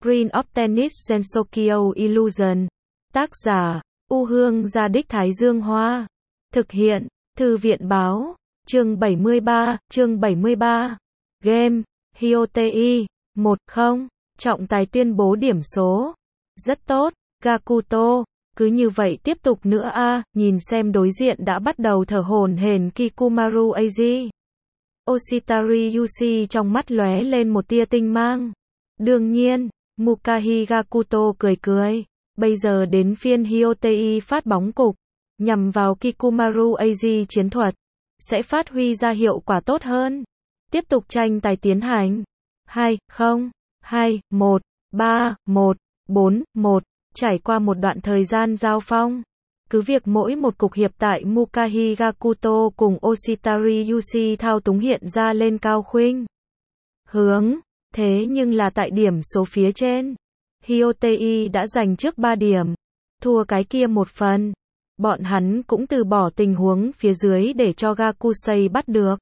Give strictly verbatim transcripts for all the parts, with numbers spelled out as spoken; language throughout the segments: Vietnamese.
Screen of Tennis Gensokyo Illusion. Tác giả, U Hương Gia Đích Thái Dương Hoa. Thực hiện, Thư viện Báo. Chương bảy mươi ba, chương bảy mươi ba. Game, Hyotei, một không. Trọng tài tuyên bố điểm số. Rất tốt, Gakuto. Cứ như vậy tiếp tục nữa a, à, nhìn xem đối diện đã bắt đầu thở hổn hển Kikumaru Eiji. Oshitari Yushi trong mắt lóe lên một tia tinh mang. Đương nhiên, Mukahi Gakuto cười cười. Bây giờ đến phiên Hyotei phát bóng cục, nhằm vào Kikumaru Eiji chiến thuật, sẽ phát huy ra hiệu quả tốt hơn. Tiếp tục tranh tài tiến hành. hai không, hai một, ba một, bốn một. Trải qua một đoạn thời gian giao phong, cứ việc mỗi một cục hiệp tại Mukahi Gakuto cùng Oshitari Yushi thao túng hiện ra lên cao khuynh hướng, thế nhưng là tại điểm số phía trên, Hyotei đã giành trước ba điểm, thua cái kia một phần. Bọn hắn cũng từ bỏ tình huống phía dưới để cho Gakusei bắt được.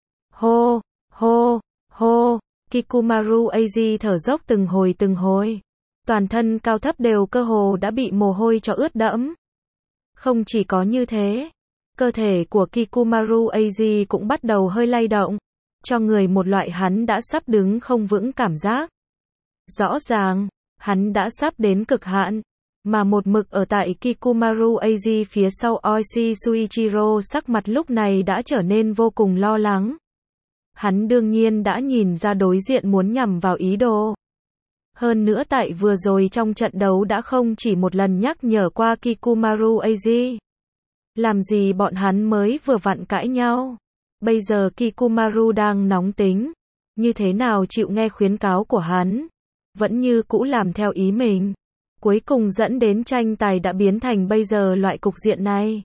Hô, hô, hô, Kikumaru Eiji thở dốc từng hồi từng hồi. Toàn thân cao thấp đều cơ hồ đã bị mồ hôi cho ướt đẫm. Không chỉ có như thế, cơ thể của Kikumaru Eiji cũng bắt đầu hơi lay động, cho người một loại hắn đã sắp đứng không vững cảm giác. Rõ ràng, hắn đã sắp đến cực hạn, mà một mực ở tại Kikumaru Eiji phía sau Oishi Shuichiro sắc mặt lúc này đã trở nên vô cùng lo lắng. Hắn đương nhiên đã nhìn ra đối diện muốn nhằm vào ý đồ. Hơn nữa tại vừa rồi trong trận đấu đã không chỉ một lần nhắc nhở qua Kikumaru Eiji. Làm gì bọn hắn mới vừa vặn cãi nhau. Bây giờ Kikumaru đang nóng tính. Như thế nào chịu nghe khuyến cáo của hắn. Vẫn như cũ làm theo ý mình. Cuối cùng dẫn đến tranh tài đã biến thành bây giờ loại cục diện này.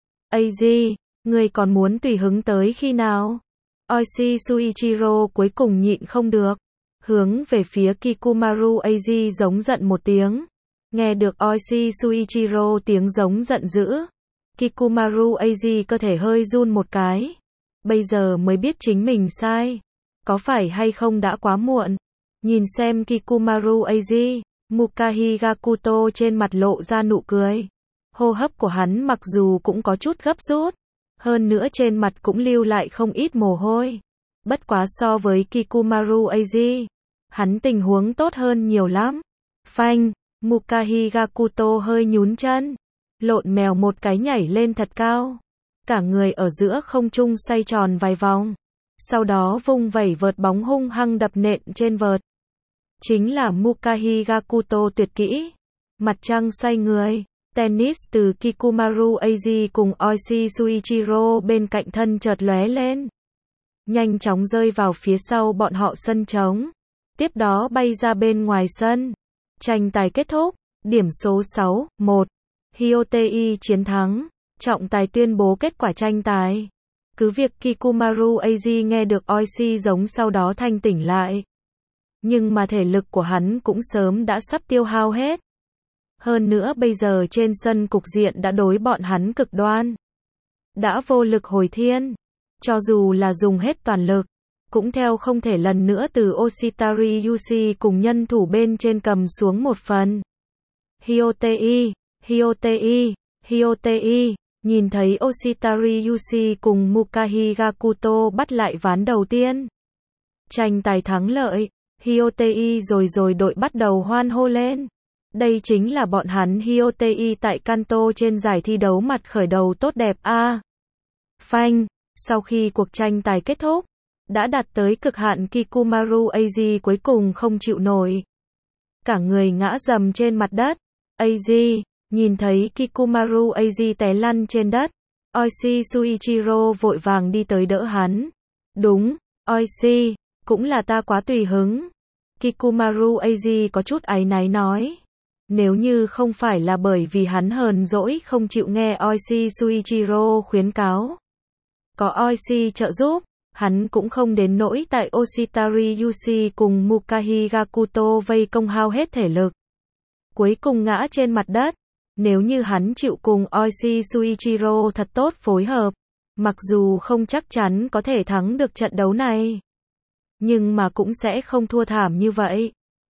Eiji, người còn muốn tùy hứng tới khi nào? Oishi Shuichiro cuối cùng nhịn không được. Hướng về phía Kikumaru Eiji giống giận một tiếng. Nghe được Oishi Shuichiro tiếng giống giận dữ. Kikumaru Eiji cơ thể hơi run một cái. Bây giờ mới biết chính mình sai. Có phải hay không đã quá muộn? Nhìn xem Kikumaru Eiji, Mukahi Gakuto trên mặt lộ ra nụ cười. Hô hấp của hắn mặc dù cũng có chút gấp rút. Hơn nữa trên mặt cũng lưu lại không ít mồ hôi. Bất quá so với Kikumaru Eiji, hắn tình huống tốt hơn nhiều lắm. Phanh, Mukahi Gakuto hơi nhún chân, lộn mèo một cái nhảy lên thật cao. Cả người ở giữa không trung xoay tròn vài vòng. Sau đó vung vẩy vợt bóng hung hăng đập nện trên vợt. Chính là Mukahi Gakuto tuyệt kỹ. Mặt trăng xoay người. Tennis từ Kikumaru Eiji cùng Oishi Shuichiro bên cạnh thân chợt lóe lên. Nhanh chóng rơi vào phía sau bọn họ sân trống. Tiếp đó bay ra bên ngoài sân. Tranh tài kết thúc. Điểm số sáu một. Hyotei chiến thắng. Trọng tài tuyên bố kết quả tranh tài. Cứ việc Kikumaru Eiji nghe được Oishi giống sau đó thanh tỉnh lại. Nhưng mà thể lực của hắn cũng sớm đã sắp tiêu hao hết. Hơn nữa bây giờ trên sân cục diện đã đối bọn hắn cực đoan. Đã vô lực hồi thiên. Cho dù là dùng hết toàn lực, cũng theo không thể lần nữa từ Oshitari Yushi cùng nhân thủ bên trên cầm xuống một phần. Hyotei, Hyotei, Hyotei, nhìn thấy Oshitari Yushi cùng Mukahi Gakuto bắt lại ván đầu tiên. Tranh tài thắng lợi, Hyotei rồi rồi đội bắt đầu hoan hô lên. Đây chính là bọn hắn Hyotei tại Kanto trên giải thi đấu mặt khởi đầu tốt đẹp a. À. Phanh, sau khi cuộc tranh tài kết thúc, đã đạt tới cực hạn Kikumaru Eiji cuối cùng không chịu nổi. Cả người ngã rầm trên mặt đất. Eiji, nhìn thấy Kikumaru Eiji té lăn trên đất. Oishi Shuichiro vội vàng đi tới đỡ hắn. Đúng, Oishi, cũng là ta quá tùy hứng. Kikumaru Eiji có chút áy náy nói. Nếu như không phải là bởi vì hắn hờn dỗi không chịu nghe Oishi Shuichiro khuyến cáo. Có Oishi trợ giúp, hắn cũng không đến nỗi tại Oshitari Yushi cùng Mukahi Gakuto vây công hao hết thể lực. Cuối cùng ngã trên mặt đất. Nếu như hắn chịu cùng Oishi Shuichiro thật tốt phối hợp, mặc dù không chắc chắn có thể thắng được trận đấu này, nhưng mà cũng sẽ không thua thảm như vậy.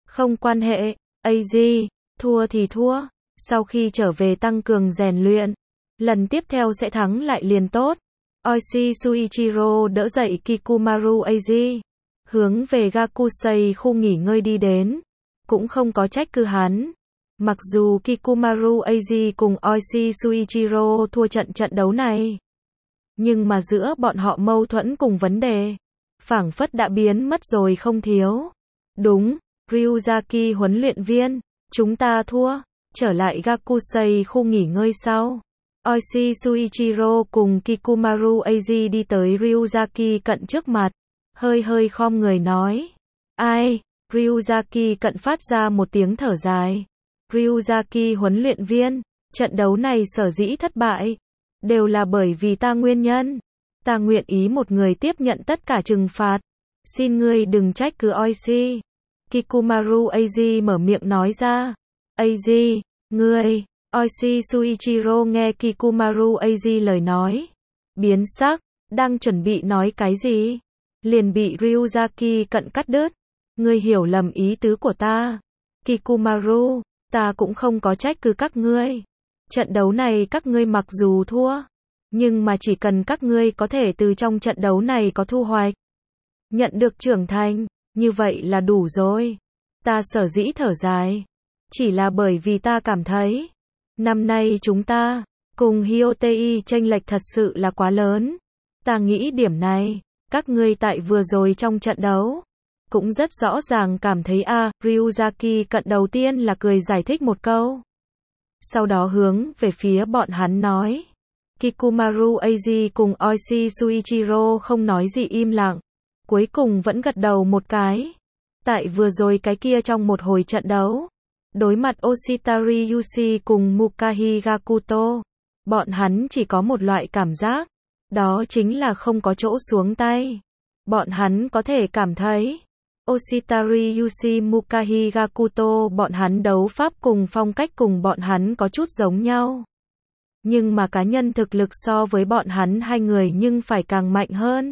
Không quan hệ, a giê, thua thì thua, sau khi trở về tăng cường rèn luyện, lần tiếp theo sẽ thắng lại liền tốt. Oishi Shuichiro đỡ dậy Kikumaru a giê, hướng về Gakusei khu nghỉ ngơi đi đến, cũng không có trách cứ hắn. Mặc dù Kikumaru a giê cùng Oishi Shuichiro thua trận trận đấu này, nhưng mà giữa bọn họ mâu thuẫn cùng vấn đề, phảng phất đã biến mất rồi không thiếu. Đúng, Ryuzaki huấn luyện viên, chúng ta thua, trở lại Gakusei khu nghỉ ngơi sau. Oishi Shuichiro cùng Kikumaru a giê đi tới Ryuzaki cận trước mặt, hơi hơi khom người nói. Ai? Ryuzaki cận phát ra một tiếng thở dài. Ryuzaki huấn luyện viên, trận đấu này sở dĩ thất bại, đều là bởi vì ta nguyên nhân. Ta nguyện ý một người tiếp nhận tất cả trừng phạt. Xin ngươi đừng trách cứ Oishi. Kikumaru a giê mở miệng nói ra. a giê, ngươi. Oishi Shuichiro nghe Kikumaru a giê lời nói, biến sắc, đang chuẩn bị nói cái gì, liền bị Ryuzaki cận cắt đứt. Ngươi hiểu lầm ý tứ của ta. Kikumaru, ta cũng không có trách cứ các ngươi. Trận đấu này các ngươi mặc dù thua, nhưng mà chỉ cần các ngươi có thể từ trong trận đấu này có thu hoạch, nhận được trưởng thành, như vậy là đủ rồi. Ta sở dĩ thở dài, chỉ là bởi vì ta cảm thấy, năm nay chúng ta, cùng Hyotei chênh lệch thật sự là quá lớn. Ta nghĩ điểm này, các ngươi tại vừa rồi trong trận đấu, cũng rất rõ ràng cảm thấy a à, Ryuzaki cận đầu tiên là cười giải thích một câu. Sau đó hướng về phía bọn hắn nói. Kikumaru a giê cùng Oishi Shuichiro không nói gì im lặng. Cuối cùng vẫn gật đầu một cái. Tại vừa rồi cái kia trong một hồi trận đấu, đối mặt Oshitari Yushi cùng Mukahi Gakuto, bọn hắn chỉ có một loại cảm giác, đó chính là không có chỗ xuống tay. Bọn hắn có thể cảm thấy, Oshitari Yushi Mukahi Gakuto bọn hắn đấu pháp cùng phong cách cùng bọn hắn có chút giống nhau. Nhưng mà cá nhân thực lực so với bọn hắn hai người nhưng phải càng mạnh hơn.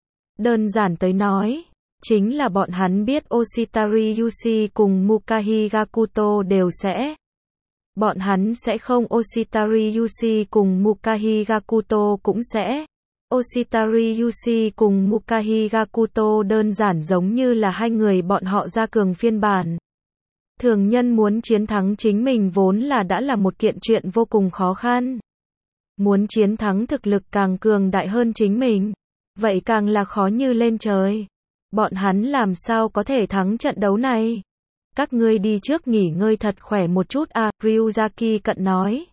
Đơn giản tới nói, chính là bọn hắn biết Oshitari Yushi cùng Mukahi Gakuto đều sẽ. Bọn hắn sẽ không Oshitari Yushi cùng Mukahi Gakuto cũng sẽ. Oshitari Yushi cùng Mukahi Gakuto đơn giản giống như là hai người bọn họ gia cường phiên bản. Thường nhân muốn chiến thắng chính mình vốn là đã là một kiện chuyện vô cùng khó khăn. Muốn chiến thắng thực lực càng cường đại hơn chính mình, vậy càng là khó như lên trời. Bọn hắn làm sao có thể thắng trận đấu này? Các ngươi đi trước nghỉ ngơi thật khỏe một chút à, Ryuzaki cận nói.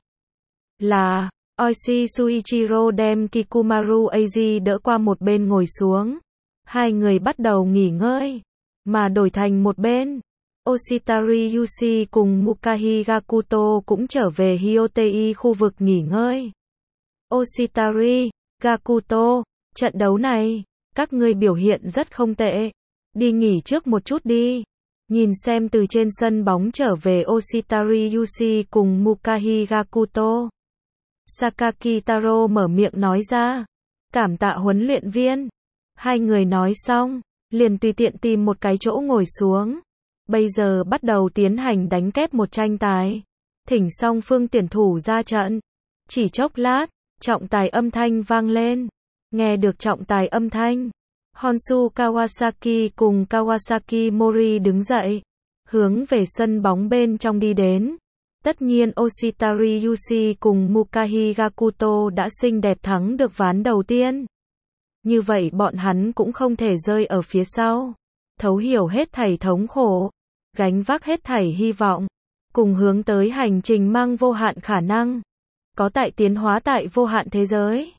Là, Oishi Shuichiro đem Kikumaru a giê đỡ qua một bên ngồi xuống. Hai người bắt đầu nghỉ ngơi, mà đổi thành một bên. Oshitari Yushi cùng Mukahi Gakuto cũng trở về Hyotei khu vực nghỉ ngơi. Oshitari, Gakuto, trận đấu này, các ngươi biểu hiện rất không tệ. Đi nghỉ trước một chút đi. Nhìn xem từ trên sân bóng trở về Oshitari Yushi cùng Mukahi Gakuto. Sakaki Taro mở miệng nói ra. Cảm tạ huấn luyện viên. Hai người nói xong, liền tùy tiện tìm một cái chỗ ngồi xuống. Bây giờ bắt đầu tiến hành đánh kép một tranh tài. Thỉnh song phương tuyển thủ ra trận. Chỉ chốc lát, trọng tài âm thanh vang lên. Nghe được trọng tài âm thanh, Honshu Kawasaki cùng Kawasaki Mori đứng dậy, hướng về sân bóng bên trong đi đến. Tất nhiên Oshitari Yushi cùng Mukahi Gakuto đã xinh đẹp thắng được ván đầu tiên. Như vậy bọn hắn cũng không thể rơi ở phía sau. Thấu hiểu hết thảy thống khổ, gánh vác hết thảy hy vọng, cùng hướng tới hành trình mang vô hạn khả năng. Có tại tiến hóa tại vô hạn thế giới.